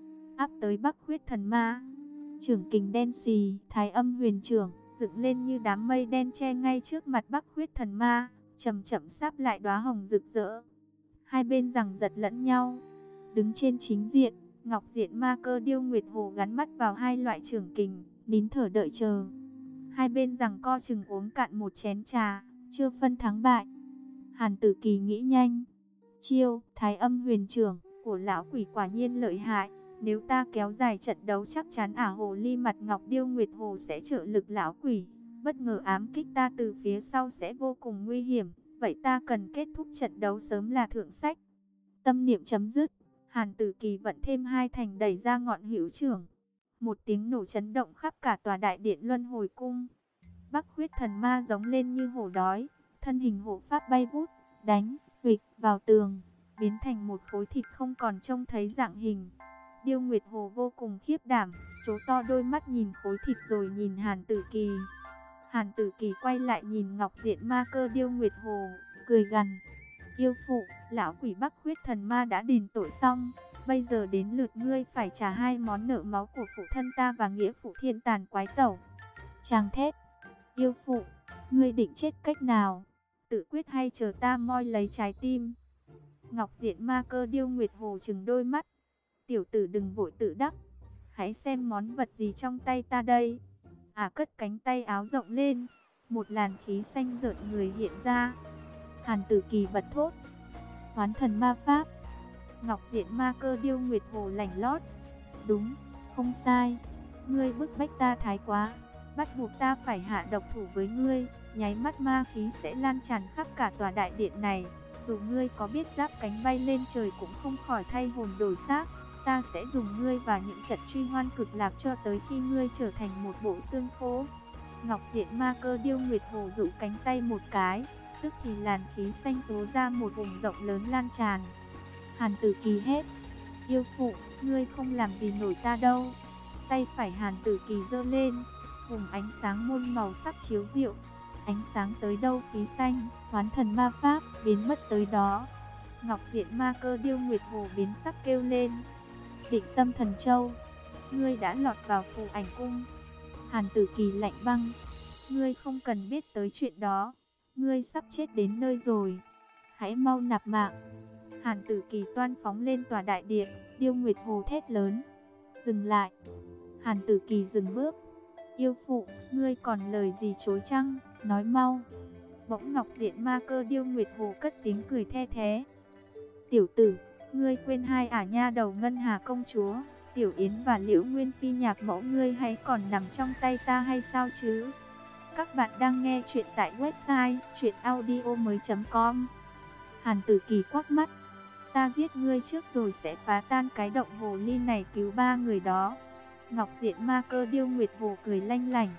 Speaker 1: áp tới Bắc Huyết thần ma. Trường kình đen xì, Thái Âm Huyền Trưởng dựng lên như đám mây đen che ngay trước mặt Bắc Huyết thần ma, chậm chậm sáp lại đóa hồng rực rỡ. Hai bên giằng giật lẫn nhau. Đứng trên chính diện, Ngọc Diện Ma Cơ Điêu Nguyệt Hồ gắn mắt vào hai loại trường kình, nín thở đợi chờ. Hai bên giằng co chừng uống cạn một chén trà, chưa phân thắng bại. Hàn Tử Kỳ nghĩ nhanh. Chiêu Thái Âm Huyền Trưởng của lão quỷ quả nhiên lợi hại. Nếu ta kéo dài trận đấu chắc chắn hồ ly mặt ngọc Điêu Nguyệt Hồ sẽ trợ lực lão quỷ. Bất ngờ ám kích ta từ phía sau sẽ vô cùng nguy hiểm. Vậy ta cần kết thúc trận đấu sớm là thượng sách. Tâm niệm chấm dứt, Hàn Tử Kỳ vận thêm 2 thành đẩy ra ngọn hữu trưởng. Một tiếng nổ chấn động khắp cả tòa đại điện Luân Hồi Cung. Bắc Huyết thần ma giống lên như hổ đói, thân hình hộ pháp bay vút, đánh, huỵch vào tường, biến thành một khối thịt không còn trông thấy dạng hình. Điêu Nguyệt Hồ vô cùng khiếp đảm, trố to đôi mắt nhìn khối thịt rồi nhìn Hàn Tử Kỳ. Hàn Tử Kỳ quay lại nhìn Ngọc Diện Ma Cơ Điêu Nguyệt Hồ, cười gằn. Yêu phụ, lão quỷ Bắc Huyết thần ma đã đền tội xong, bây giờ đến lượt ngươi phải trả 2 món nợ máu của phụ thân ta và nghĩa phụ Thiên Tàn Quái Tẩu. Chàng thét. Yêu phụ, ngươi định chết cách nào? Tự quyết hay chờ ta moi lấy trái tim? Ngọc Diện Ma Cơ Điêu Nguyệt Hồ trừng đôi mắt. Tiểu tử đừng vội tự đắc, hãy xem món vật gì trong tay ta đây. Cất cánh tay áo rộng lên, một làn khí xanh rợn người hiện ra. Hàn Tử Kỳ bật thốt. Hoán thần ma pháp. Ngọc Diện Ma Cơ Điêu Nguyệt Hồ lảnh lót. Đúng, không sai. Ngươi bức bách ta thái quá, bắt buộc ta phải hạ độc thủ với ngươi. Nháy mắt ma khí sẽ lan tràn khắp cả tòa đại điện này. Dù ngươi có biết giáp cánh bay lên trời cũng không khỏi thay hồn đổi xác. Ta sẽ dùng ngươi và những trận truy hoan cực lạc cho tới khi ngươi trở thành một bộ xương khô. Ngọc Diện Ma Cơ Điêu Nguyệt Hồ dụ cánh tay một cái, tức thì làn khí xanh tố ra một vùng rộng lớn lan tràn. Hàn Tử Kỳ hét. Yêu phụ, ngươi không làm gì nổi ta đâu. Tay phải Hàn Tử Kỳ giơ lên, vùng ánh sáng muôn màu sắc chiếu diệu. Ánh sáng tới đâu khí xanh, hoán thần ma pháp biến mất tới đó. Ngọc Diện Ma Cơ Điêu Nguyệt Hồ biến sắc kêu lên. Định Tâm Thần Châu, ngươi đã lọt vào phù ảnh cung. Hàn Tử Kỳ lạnh băng. Ngươi không cần biết tới chuyện đó. Ngươi sắp chết đến nơi rồi. Hãy mau nạp mạng. Hàn Tử Kỳ toan phóng lên tòa đại điện. Điêu Nguyệt Hồ thét lớn. Dừng lại. Hàn Tử Kỳ dừng bước. Yêu phụ, ngươi còn lời gì chối chăng? Nói mau. Bỗng Ngọc Diện Ma Cơ Điêu Nguyệt Hồ cất tiếng cười the thé. Tiểu tử, ngươi quên hai nha đầu Ngân Hà công chúa, Tiểu Yến và Liễu Nguyên Phi nhạc mẫu ngươi hay còn nằm trong tay ta hay sao chứ? Các bạn đang nghe chuyện tại website chuyenaudio.com. Hàn Tử Kỳ quắc mắt. Ta giết ngươi trước rồi sẽ phá tan cái động hồ ly này cứu 3 người đó. Ngọc Diện Ma Cơ Điêu Nguyệt Hồ cười lanh lảnh.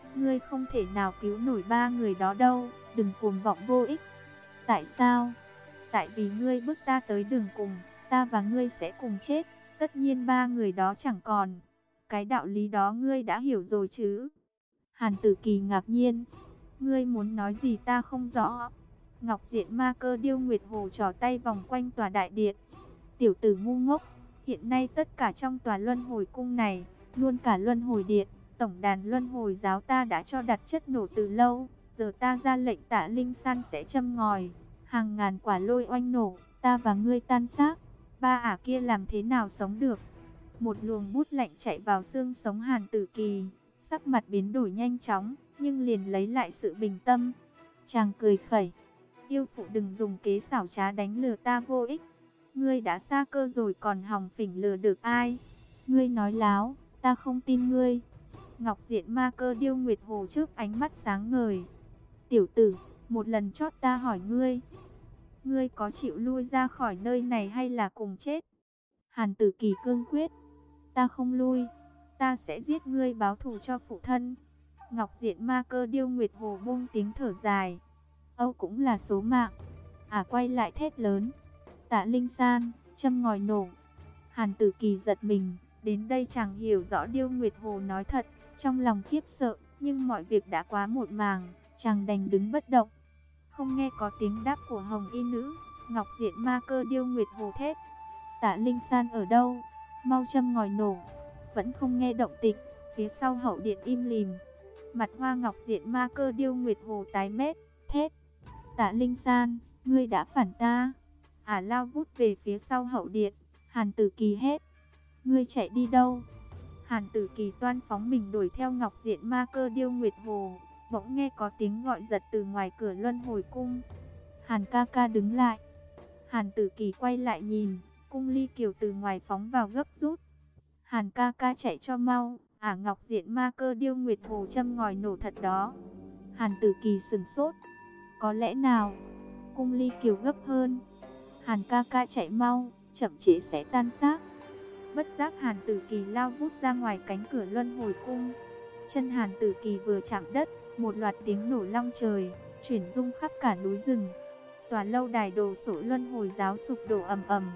Speaker 1: Ngươi không thể nào cứu nổi ba người đó đâu, đừng cuồng vọng vô ích. Tại sao? Tại vì ngươi bước ta tới đường cùng, ta và ngươi sẽ cùng chết, tất nhiên ba người đó chẳng còn. Cái đạo lý đó ngươi đã hiểu rồi chứ? Hàn Tử Kỳ ngạc nhiên, ngươi muốn nói gì ta không rõ. Ngọc Diện Ma Cơ Điêu Nguyệt Hồ trỏ tay vòng quanh tòa đại điện. Tiểu tử ngu ngốc, hiện nay tất cả trong tòa luân hồi cung này, luôn cả luân hồi điện, tổng đàn luân hồi giáo ta đã cho đặt chất nổ từ lâu. Giờ ta ra lệnh Tạ Linh San sẽ châm ngòi, hàng ngàn quả lôi oanh nổ, ta và ngươi tan xác. Ba ả kia làm thế nào sống được? Một luồng bút lạnh chạy vào xương sống Hàn Tử Kỳ, sắc mặt biến đổi nhanh chóng, nhưng liền lấy lại sự bình tâm. Chàng cười khẩy, yêu phụ đừng dùng kế xảo trá đánh lừa ta vô ích. Ngươi đã xa cơ rồi còn hòng phỉnh lừa được ai? Ngươi nói láo, ta không tin ngươi. Ngọc Diện Ma Cơ Điêu Nguyệt Hồ chớp ánh mắt sáng ngời. Tiểu tử, một lần chót ta hỏi ngươi, ngươi có chịu lui ra khỏi nơi này hay là cùng chết? Hàn Tử Kỳ cương quyết, ta không lui, ta sẽ giết ngươi báo thù cho phụ thân. Ngọc Diện Ma Cơ Điêu Nguyệt Hồ buông tiếng thở dài, Âu cũng là số mạng. Quay lại thét lớn, Tạ Linh San, châm ngòi nổ. Hàn Tử Kỳ giật mình, đến đây chàng hiểu rõ Điêu Nguyệt Hồ nói thật, trong lòng khiếp sợ, nhưng mọi việc đã quá muộn màng, chàng đành đứng bất động. Không nghe có tiếng đáp của Hồng Y nữ, Ngọc Diện Ma Cơ Điêu Nguyệt Hồ thét, Tạ Linh San ở đâu? Mau châm ngòi nổ. Vẫn không nghe động tĩnh, phía sau hậu điện im lìm. Mặt Hoa Ngọc Diện Ma Cơ Điêu Nguyệt Hồ tái mét, thét, Tạ Linh San, ngươi đã phản ta. Lao vút về phía sau hậu điện. Hàn Tử Kỳ hét, ngươi chạy đi đâu? Hàn Tử Kỳ toan phóng mình đuổi theo Ngọc Diện Ma Cơ Điêu Nguyệt Hồ, bỗng nghe có tiếng gọi giật từ ngoài cửa luân hồi cung. Hàn ca ca đứng lại. Hàn Tử Kỳ quay lại nhìn, cung ly kiều từ ngoài phóng vào gấp rút. Hàn ca ca chạy cho mau, Ngọc Diện Ma Cơ Điêu Nguyệt Hồ châm ngòi nổ thật đó. Hàn Tử Kỳ sửng sốt, có lẽ nào? Cung ly kiều gấp hơn, Hàn ca ca chạy mau, chậm trễ sẽ tan xác. Bất giác Hàn Tử Kỳ lao vút ra ngoài cánh cửa luân hồi cung. Chân Hàn Tử Kỳ vừa chạm đất, một loạt tiếng nổ long trời, chuyển rung khắp cả núi rừng. Tòa lâu đài đồ sộ luân hồi giáo sụp đổ ầm ầm.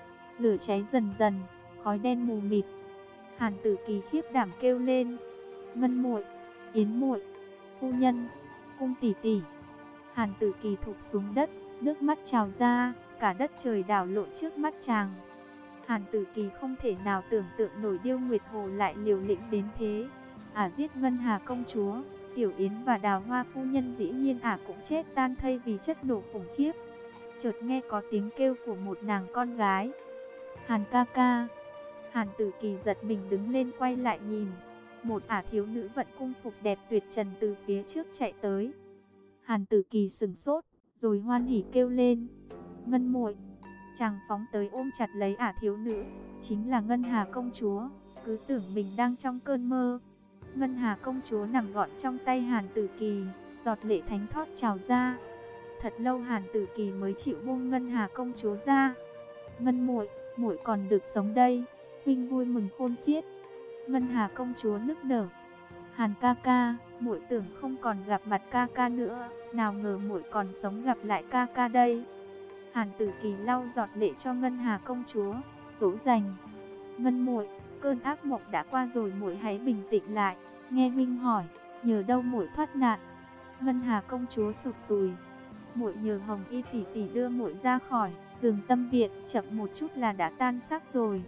Speaker 1: Lửa cháy dần dần, khói đen mù mịt. Hàn Tử Kỳ khiếp đảm kêu lên, Ngân muội, Yến muội, phu nhân, Cung tỷ tỷ. Hàn Tử Kỳ thụp xuống đất, nước mắt trào ra, cả đất trời đảo lộn trước mắt chàng. Hàn Tử Kỳ không thể nào tưởng tượng nổi Điêu Nguyệt Hồ lại liều lĩnh đến thế. Giết Ngân Hà công chúa, Tiểu Yến và Đào Hoa phu nhân, dĩ nhiên cũng chết tan thây vì chất nổ khủng khiếp. Chợt nghe có tiếng kêu của một nàng con gái, Hàn ca ca. Hàn Tử Kỳ giật mình đứng lên quay lại nhìn, một thiếu nữ vận cung phục đẹp tuyệt trần từ phía trước chạy tới. Hàn Tử Kỳ sững sốt, rồi hoan hỉ kêu lên, Ngân muội. Chàng phóng tới ôm chặt lấy thiếu nữ, chính là Ngân Hà công chúa, cứ tưởng mình đang trong cơn mơ. Ngân Hà công chúa nằm gọn trong tay Hàn Tử Kỳ, giọt lệ thánh thót trào ra. Thật lâu Hàn Tử Kỳ mới chịu buông Ngân Hà công chúa ra. Ngân muội, muội còn được sống đây, huynh vui mừng khôn xiết. Ngân Hà công chúa nức nở, Hàn ca ca, muội tưởng không còn gặp mặt ca ca nữa, nào ngờ muội còn sống gặp lại ca ca đây. Hàn Tử Kỳ lau giọt lệ cho Ngân Hà công chúa, dỗ dành, Ngân muội, cơn ác mộng đã qua rồi, muội hãy bình tĩnh lại. Nghe huynh hỏi, nhờ đâu muội thoát nạn? Ngân Hà công chúa sụt sùi, muội nhờ Hồng Y tỷ tỷ đưa muội ra khỏi giường tâm viện, chậm một chút là đã tan xác rồi.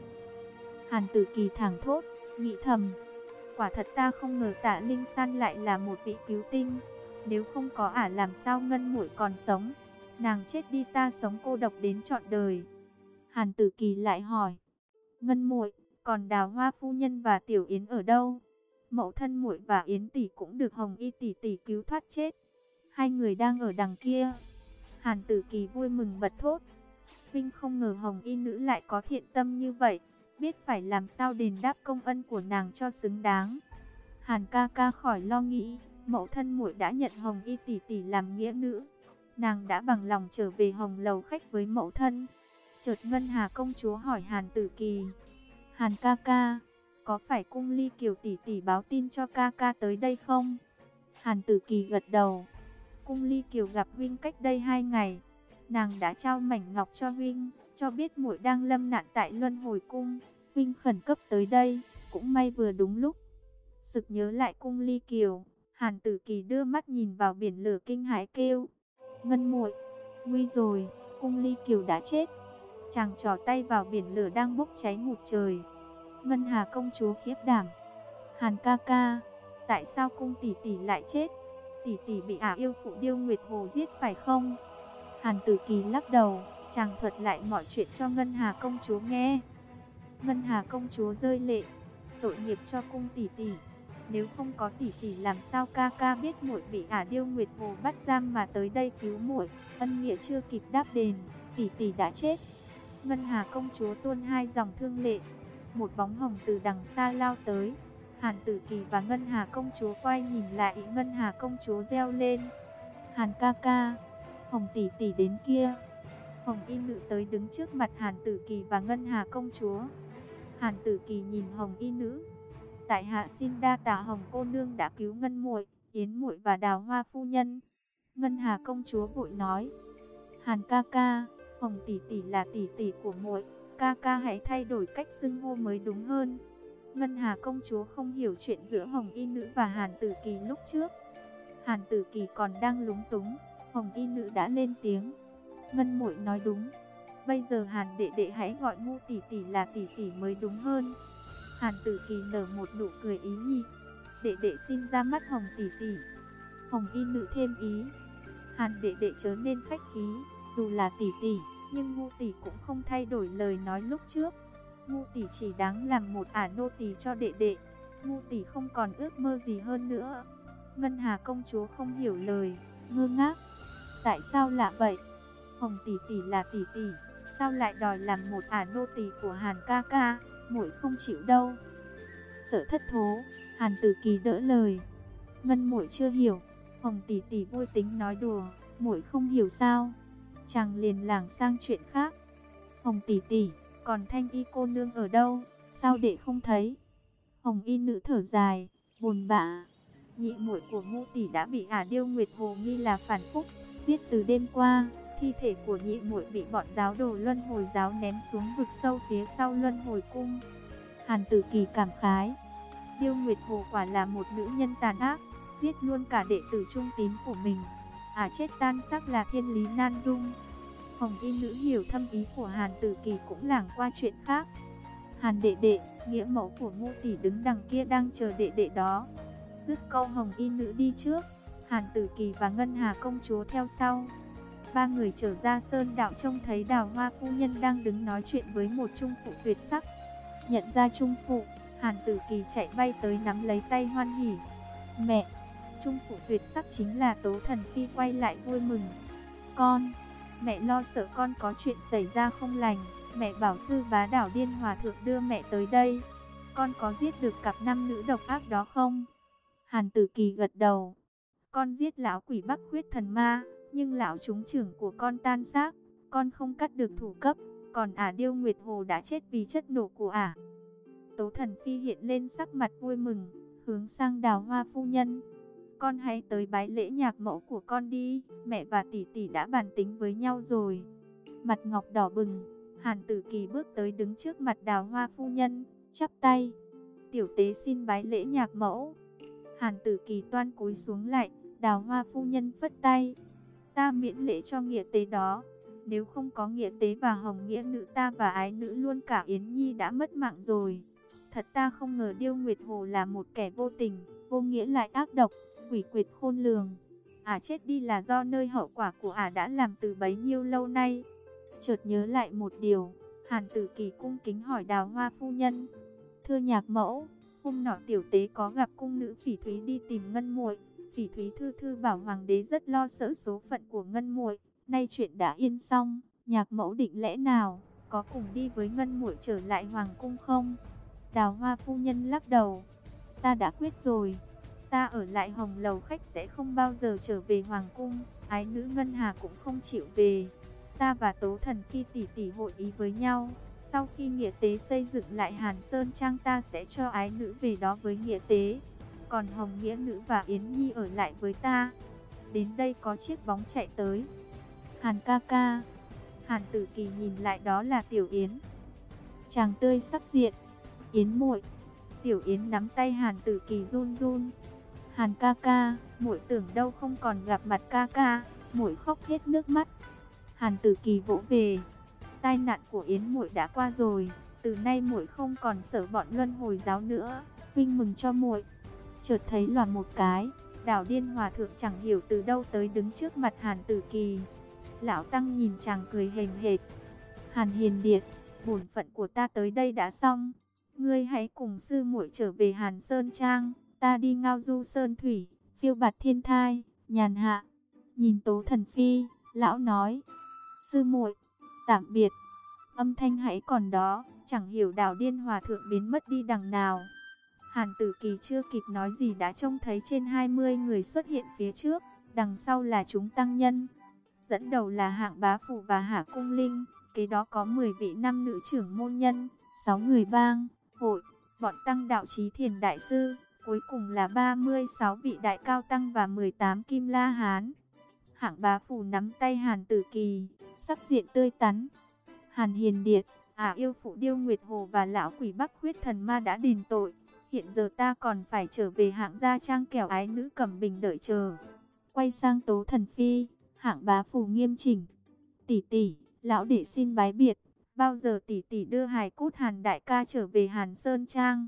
Speaker 1: Hàn Tử Kỳ thảng thốt, nghĩ thầm, quả thật ta không ngờ Tạ Linh San lại là một vị cứu tinh. Nếu không có làm sao Ngân muội còn sống? Nàng chết đi ta sống cô độc đến trọn đời. Hàn Tử Kỳ lại hỏi, Ngân muội, còn Đào Hoa phu nhân và Tiểu Yến ở đâu? Mẫu thân muội và Yến tỷ cũng được Hồng Y tỷ tỷ cứu thoát chết. Hai người đang ở đằng kia. Hàn Tử Kỳ vui mừng bật thốt, huynh không ngờ Hồng Y nữ lại có thiện tâm như vậy, biết phải làm sao đền đáp công ân của nàng cho xứng đáng. Hàn ca ca khỏi lo nghĩ, mẫu thân muội đã nhận Hồng Y tỷ tỷ làm nghĩa nữ, nàng đã bằng lòng trở về Hồng lầu khách với mẫu thân. Chợt Ngân Hà công chúa hỏi Hàn Tử Kỳ, Hàn ca ca, có phải Cung Ly Kiều tỷ tỷ báo tin cho ca ca tới đây không? Hàn Tử Kỳ gật đầu. Cung Ly Kiều gặp huynh cách đây 2 ngày. Nàng đã trao mảnh ngọc cho huynh, cho biết muội đang lâm nạn tại Luân Hồi Cung. Huynh khẩn cấp tới đây, cũng may vừa đúng lúc. Sực nhớ lại Cung Ly Kiều, Hàn Tử Kỳ đưa mắt nhìn vào biển lửa kinh hãi kêu: Ngân muội, nguy rồi, Cung Ly Kiều đã chết. Chàng trỏ tay vào biển lửa đang bốc cháy ngút trời. Ngân Hà công chúa khiếp đảm: Hàn ca ca, tại sao cung tỷ tỷ lại chết? Tỷ tỷ bị ả yêu phụ Điêu Nguyệt Hồ giết phải không? Hàn Tử Kỳ lắc đầu, chàng thuật lại mọi chuyện cho Ngân Hà công chúa nghe. Ngân Hà công chúa rơi lệ: tội nghiệp cho cung tỷ tỷ. Nếu không có tỷ tỷ làm sao ca ca biết muội bị ả Điêu Nguyệt Hồ bắt giam mà tới đây cứu muội? Ân nghĩa chưa kịp đáp đền, tỷ tỷ đã chết. Ngân Hà công chúa tuôn 2 dòng thương lệ. Một bóng hồng từ đằng xa lao tới. Hàn Tử Kỳ và Ngân Hà công chúa quay nhìn lại, Ngân Hà công chúa reo lên: Hàn ca ca, Hồng tỷ tỷ đến kia. Hồng y nữ tới đứng trước mặt Hàn Tử Kỳ và Ngân Hà công chúa. Hàn Tử Kỳ nhìn Hồng y nữ: tại hạ xin đa tạ Hồng cô nương đã cứu Ngân muội, Yến muội và Đào Hoa phu nhân. Ngân Hà công chúa vội nói: Hàn ca ca, Hồng tỷ tỷ là tỷ tỷ của muội, ca ca hãy thay đổi cách xưng hô mới đúng hơn. Ngân Hà công chúa không hiểu chuyện giữa Hồng y nữ và Hàn Tử Kỳ lúc trước. Hàn Tử Kỳ còn đang lúng túng, Hồng y nữ đã lên tiếng: Ngân muội nói đúng, bây giờ Hàn đệ đệ hãy gọi Ngu tỷ tỷ là tỷ tỷ mới đúng hơn. Hàn Tử Kỳ nở một nụ cười ý nhị: đệ đệ xin ra mắt Hồng tỷ tỷ. Hồng y nữ thêm ý: Hàn đệ đệ chớ nên khách khí, dù là tỷ tỷ, nhưng Ngu tỷ cũng không thay đổi lời nói lúc trước. Ngu tỷ chỉ đáng làm một ả nô tỳ cho đệ đệ. Ngu tỷ không còn ước mơ gì hơn nữa. Ngân Hà công chúa không hiểu lời, ngơ ngác: tại sao lạ vậy? Hồng tỷ tỷ là tỷ tỷ, sao lại đòi làm một ả nô tỳ của Hàn ca ca? Muội không chịu đâu. Sợ thất thố, Hàn Tử Kỳ đỡ lời: Ngân muội chưa hiểu, Hồng tỷ tỷ vui tính nói đùa, muội không hiểu sao? Chàng liền lảng sang chuyện khác: Hồng tỷ tỷ, còn Thanh y cô nương ở đâu? Sao đệ không thấy? Hồng y nữ thở dài, buồn bã: nhị muội của Ngu tỷ đã bị ả Điêu Nguyệt Hồ nghi là phản phúc, giết từ đêm qua. Thi thể của nhị muội bị bọn giáo đồ Luân Hồi giáo ném xuống vực sâu phía sau Luân Hồi cung. Hàn Tử Kỳ cảm khái: Điêu Nguyệt Hồ quả là một nữ nhân tàn ác, giết luôn cả đệ tử trung tín của mình. Chết tan xác là thiên lý nan dung. Hồng y nữ hiểu thâm ý của Hàn Tử Kỳ cũng lảng qua chuyện khác: Hàn đệ đệ, nghĩa mẫu của Ngu tỷ đứng đằng kia đang chờ đệ đệ đó. Dứt câu Hồng y nữ đi trước, Hàn Tử Kỳ và Ngân Hà công chúa theo sau. Ba người trở ra sơn đạo trông thấy Đào Hoa phu nhân đang đứng nói chuyện với một trung phụ tuyệt sắc. Nhận ra trung phụ, Hàn Tử Kỳ chạy bay tới nắm lấy tay hoan hỉ: mẹ! Trung phụ tuyệt sắc chính là Tố Thần Phi quay lại vui mừng: con! Mẹ lo sợ con có chuyện xảy ra không lành, mẹ bảo sư bá Đảo Điên Hòa thượng đưa mẹ tới đây. Con có giết được cặp nam nữ độc ác đó không? Hàn Tử Kỳ gật đầu: con giết lão quỷ Bắc Huyết Thần Ma, nhưng lão trúng trưởng của con tan xác, con không cắt được thủ cấp, còn ả Điêu Nguyệt Hồ đã chết vì chất nổ của ả. Tố Thần Phi hiện lên sắc mặt vui mừng, hướng sang Đào Hoa phu nhân: con hãy tới bái lễ nhạc mẫu của con đi, mẹ và tỷ tỷ đã bàn tính với nhau rồi. Mặt ngọc đỏ bừng, Hàn Tử Kỳ bước tới đứng trước mặt Đào Hoa phu nhân, chắp tay: tiểu tế xin bái lễ nhạc mẫu. Hàn Tử Kỳ toan cúi xuống lại, Đào Hoa phu nhân phất tay: ta miễn lễ cho nghĩa tế đó. Nếu không có nghĩa tế và hồng nghĩa nữ, ta và ái nữ luôn cả Yến Nhi đã mất mạng rồi. Thật ta không ngờ Điêu Nguyệt Hồ là một kẻ vô tình, vô nghĩa lại ác độc, quỷ quyệt khôn lường. Ả chết đi là do nơi hậu quả của ả đã làm từ bấy nhiêu lâu nay. Chợt nhớ lại một điều, Hàn Tử Kỳ cung kính hỏi Đào Hoa phu nhân: thưa nhạc mẫu, hôm nọ tiểu tế có gặp cung nữ Phỉ Thúy đi tìm Ngân muội. Phỉ Thúy thư thư bảo hoàng đế rất lo sợ số phận của Ngân muội. Nay chuyện đã yên xong, nhạc mẫu định lẽ nào có cùng đi với Ngân muội trở lại hoàng cung không? Đào Hoa phu nhân lắc đầu: ta đã quyết rồi, ta ở lại Hồng Lầu khách sẽ không bao giờ trở về hoàng cung. Ái nữ Ngân Hà cũng không chịu về. Ta và Tố Thần Phi tỷ tỷ hội ý với nhau, sau khi nghĩa tế xây dựng lại Hàn Sơn Trang, ta sẽ cho ái nữ về đó với nghĩa tế. còn Hồng Nghĩa Nữ và Yến Nhi ở lại với ta. Đến đây có chiếc bóng chạy tới. Hàn ca ca. Hàn Tử Kỳ nhìn lại, đó là Tiểu Yến. Chàng tươi sắc diện. Yến muội. Tiểu Yến nắm tay Hàn Tử Kỳ run run. Hàn ca ca, muội tưởng đâu không còn gặp mặt ca ca, muội khóc hết nước mắt. Hàn Tử Kỳ vỗ về. Tai nạn của Yến muội đã qua rồi, từ nay muội không còn sợ bọn luân hồi giáo nữa, huynh mừng cho muội. Chợt thấy loà một cái, Đào Điên Hòa thượng chẳng hiểu từ đâu tới đứng trước mặt Hàn Tử Kỳ. Lão tăng nhìn chàng cười hềnh hệt. Hàn Hiền Điệt, bổn phận của ta tới đây đã xong, ngươi hãy cùng sư muội trở về Hàn Sơn Trang, ta đi ngao du sơn thủy, phiêu bạt thiên thai, nhàn hạ. Nhìn Tố Thần Phi, lão nói, sư muội, tạm biệt. Âm thanh hãy còn đó, chẳng hiểu Đào Điên Hòa thượng biến mất đi đằng nào. Hàn Tử Kỳ chưa kịp nói gì đã trông thấy trên 20 người xuất hiện phía trước, đằng sau là chúng tăng nhân. Dẫn đầu là Hạng Bá Phủ và Hạ Cung Linh, kế đó có 10 vị nam nữ trưởng môn nhân, 6 người bang, hội, bọn tăng đạo trí thiền đại sư, cuối cùng là 36 vị đại cao tăng và 18 kim la hán. Hạng Bá Phủ nắm tay Hàn Tử Kỳ, sắc diện tươi tắn. Hàn Hiền Điệt, yêu phụ Điêu Nguyệt Hồ và lão quỷ Bắc Huyết Thần Ma đã đền tội. Hiện giờ ta còn phải trở về Hạng gia trang kẻo ái nữ Cẩm Bình đợi chờ. Quay sang Tố Thần Phi, Hạng Bá Phủ nghiêm chỉnh. Tỷ tỷ, lão đệ xin bái biệt. Bao giờ tỷ tỷ đưa hài cốt Hàn đại ca trở về Hàn Sơn Trang,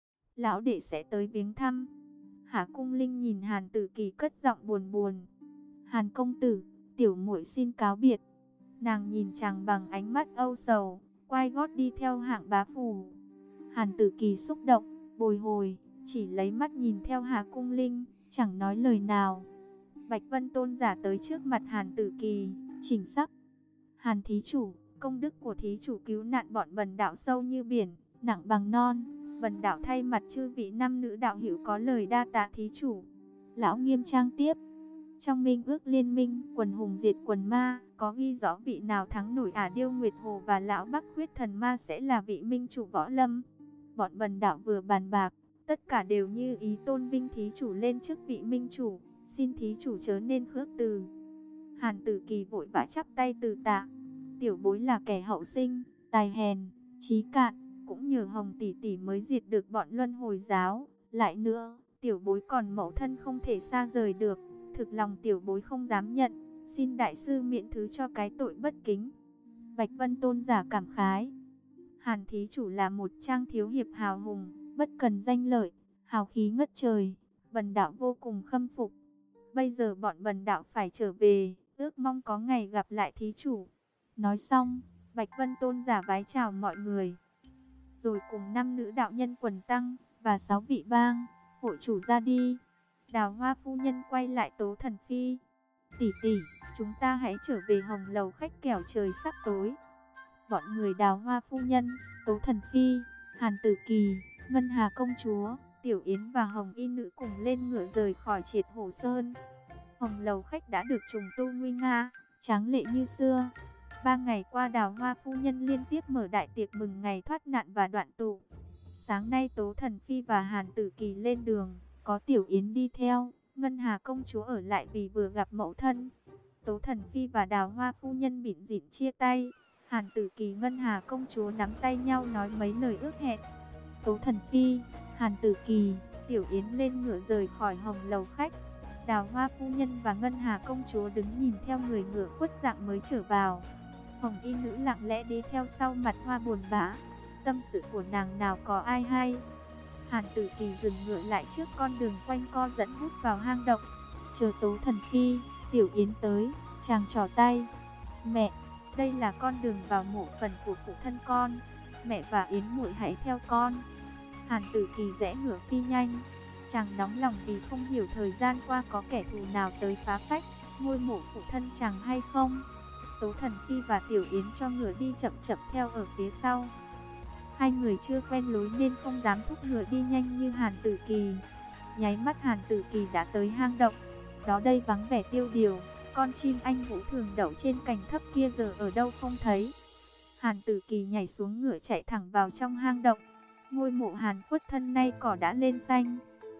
Speaker 1: lão đệ sẽ tới viếng thăm. Hạ Cung Linh nhìn Hàn Tử Kỳ cất giọng buồn buồn. Hàn công tử, tiểu muội xin cáo biệt. Nàng nhìn chàng bằng ánh mắt âu sầu, quay gót đi theo Hạng Bá Phủ. Hàn Tử Kỳ xúc động, bồi hồi, chỉ lấy mắt nhìn theo Hạ Cung Linh, chẳng nói lời nào. Bạch Vân Tôn giả tới trước mặt Hàn Tử Kỳ, chỉnh sắc. Hàn thí chủ, công đức của thí chủ cứu nạn bọn Bần đạo sâu như biển, nặng bằng non. Bần đạo thay mặt chư vị nam nữ đạo hữu có lời đa tạ thí chủ. Lão nghiêm trang tiếp. Trong minh ước liên minh, quần hùng diệt quần ma, có ghi rõ vị nào thắng nổi Điêu Nguyệt Hồ và lão Bắc Huyết Thần Ma sẽ là vị minh chủ võ lâm. Bọn Bần đạo vừa bàn bạc, tất cả đều như ý tôn vinh thí chủ lên chức vị minh chủ, xin thí chủ chớ nên khước từ. Hàn Tử Kỳ vội vã chắp tay từ tạ. Tiểu bối là kẻ hậu sinh, tài hèn, trí cạn, cũng nhờ Hồng tỷ tỷ mới diệt được bọn luân hồi giáo. Lại nữa, tiểu bối còn mẫu thân không thể xa rời được, thực lòng tiểu bối không dám nhận, xin đại sư miễn thứ cho cái tội bất kính. Bạch Vân Tôn giả cảm khái. Hàn thí chủ là một trang thiếu hiệp hào hùng, bất cần danh lợi, hào khí ngất trời, Bần đạo vô cùng khâm phục. Bây giờ bọn Bần đạo phải trở về, ước mong có ngày gặp lại thí chủ. Nói xong, Bạch Vân Tôn giả vái chào mọi người, rồi cùng 5 nữ đạo nhân quần tăng và 6 vị bang hội chủ ra đi. Đào Hoa phu nhân quay lại Tố Thần Phi. Tỷ tỷ, chúng ta hãy trở về Hồng Lầu khách kẻo trời sắp tối. Bọn người Đào Hoa phu nhân, Tố Thần Phi, Hàn Tử Kỳ, Ngân Hà công chúa, Tiểu Yến và Hồng Y nữ cùng lên ngựa rời khỏi Triệt Hổ Sơn. Hồng Lầu khách đã được trùng tu nguy nga, tráng lệ như xưa. 3 ngày qua Đào Hoa phu nhân liên tiếp mở đại tiệc mừng ngày thoát nạn và đoạn tụ. Sáng nay Tố Thần Phi và Hàn Tử Kỳ lên đường, có Tiểu Yến đi theo, Ngân Hà công chúa ở lại vì vừa gặp mẫu thân. Tố Thần Phi và Đào Hoa phu nhân bỉn rỉn chia tay. Hàn Tử Kỳ Ngân Hà công chúa nắm tay nhau nói mấy lời ước hẹn. Tố Thần Phi, Hàn Tử Kỳ, Tiểu Yến lên ngựa rời khỏi Hồng Lầu khách. Đào Hoa phu nhân và Ngân Hà công chúa đứng nhìn theo người ngựa khuất dạng mới trở vào. Hồng Y nữ lặng lẽ đi theo sau, mặt hoa buồn bã. Tâm sự của nàng nào có ai hay. Hàn Tử Kỳ dừng ngựa lại trước con đường quanh co dẫn hút vào hang động. Chờ Tố Thần Phi, Tiểu Yến tới, chàng trỏ tay. Mẹ, đây là con đường vào mộ phần của phụ thân con. Mẹ và Yến muội hãy theo con. Hàn Tử Kỳ rẽ ngựa phi nhanh. Chàng nóng lòng vì không hiểu thời gian qua có kẻ thù nào tới phá phách ngôi mộ phụ thân chàng hay không. Tố Thần Phi và Tiểu Yến cho ngựa đi chậm chậm theo ở phía sau. Hai người chưa quen lối nên không dám thúc ngựa đi nhanh như Hàn Tử Kỳ. Nháy mắt Hàn Tử Kỳ đã tới hang động. Đó đây vắng vẻ tiêu điều, con chim anh vũ thường đậu trên cành thấp kia giờ ở đâu không thấy. Hàn Tử Kỳ nhảy xuống ngựa chạy thẳng vào trong hang động. Ngôi mộ Hàn khuất thân nay cỏ đã lên xanh.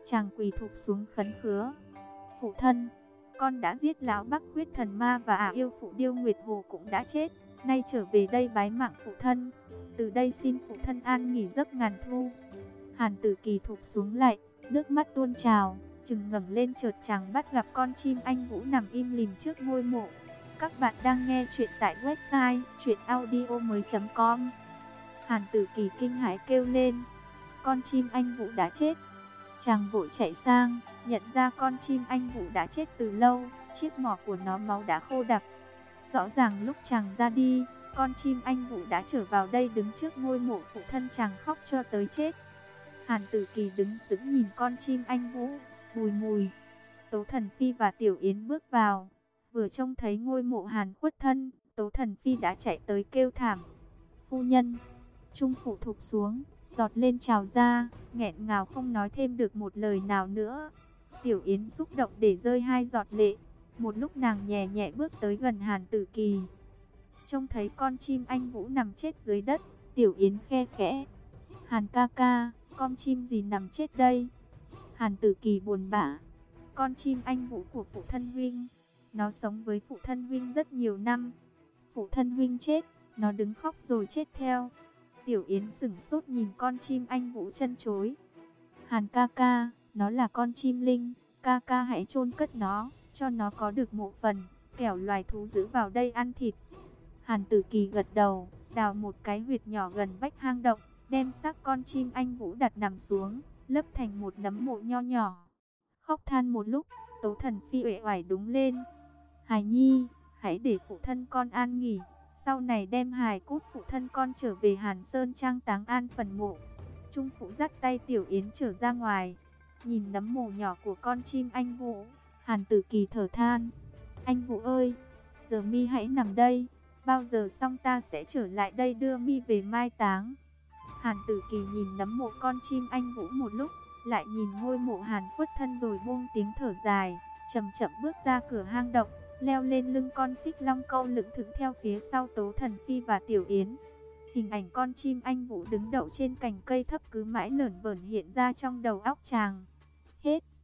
Speaker 1: Chàng quỳ thụp xuống khấn khứa. Phụ thân, con đã giết lão Bắc Huyết Thần Ma và yêu phụ Điêu Nguyệt Hồ cũng đã chết. Nay trở về đây bái mạng phụ thân. Từ đây xin phụ thân an nghỉ giấc ngàn thu. Hàn Tử Kỳ thụp xuống lạy, nước mắt tuôn trào. Chừng ngẩng lên chợt chàng bắt gặp con chim anh Vũ nằm im lìm trước ngôi mộ. Các bạn đang nghe chuyện tại website chuyenaudio.com. Hàn Tử Kỳ kinh hãi kêu lên, con chim anh Vũ đã chết. Chàng vội chạy sang, nhận ra con chim anh Vũ đã chết từ lâu, chiếc mỏ của nó máu đã khô đặc. Rõ ràng lúc chàng ra đi, con chim anh Vũ đã trở vào đây đứng trước ngôi mộ phụ thân chàng khóc cho tới chết. Hàn Tử Kỳ đứng sững nhìn con chim anh Vũ, bùi ngùi. Tố Thần Phi và Tiểu Yến bước vào, vừa trông thấy ngôi mộ Hàn khuất thân, Tố Thần Phi đã chạy tới kêu thảm. Phu nhân, Trung Phụ thụp xuống, giọt lên trào ra, nghẹn ngào không nói thêm được một lời nào nữa. Tiểu Yến xúc động để rơi 2 giọt lệ. Một lúc nàng nhẹ nhẹ bước tới gần Hàn Tử Kỳ, trông thấy con chim anh Vũ nằm chết dưới đất. Tiểu Yến khe khẽ, Hàn ca ca, con chim gì nằm chết đây? Hàn Tử Kỳ buồn bã, con chim anh Vũ của phụ thân huynh. Nó sống với phụ thân huynh rất nhiều năm. Phụ thân huynh chết, nó đứng khóc rồi chết theo. Tiểu Yến sửng sốt nhìn con chim anh Vũ chân chối. Hàn ca ca, nó là con chim linh, ca ca hãy chôn cất nó, cho nó có được mộ phần, kẻo loài thú dữ vào đây ăn thịt. Hàn Tử Kỳ gật đầu, đào một cái huyệt nhỏ gần vách hang động, đem xác con chim anh Vũ đặt nằm xuống, lấp thành một nấm mộ nho nhỏ. Khóc than một lúc, Tố Thần Phi uể oải đúng lên. Hài nhi, hãy để phụ thân con an nghỉ, sau này đem hài cốt phụ thân con trở về Hàn Sơn Trang táng an phần mộ. Trung Phụ dắt tay Tiểu Yến trở ra ngoài, nhìn nấm mộ nhỏ của con chim anh Vũ. Hàn Tử Kỳ thở than, anh Vũ ơi, giờ mi hãy nằm đây, bao giờ xong ta sẽ trở lại đây đưa mi về mai táng. Hàn Tử Kỳ nhìn nấm mộ con chim anh Vũ một lúc, lại nhìn ngôi mộ Hàn khuất thân rồi buông tiếng thở dài, chậm chậm bước ra cửa hang động, leo lên lưng con xích long câu lững thững theo phía sau Tố Thần Phi và Tiểu Yến. Hình ảnh con chim anh Vũ đứng đậu trên cành cây thấp cứ mãi lởn vởn hiện ra trong đầu óc chàng. Hết.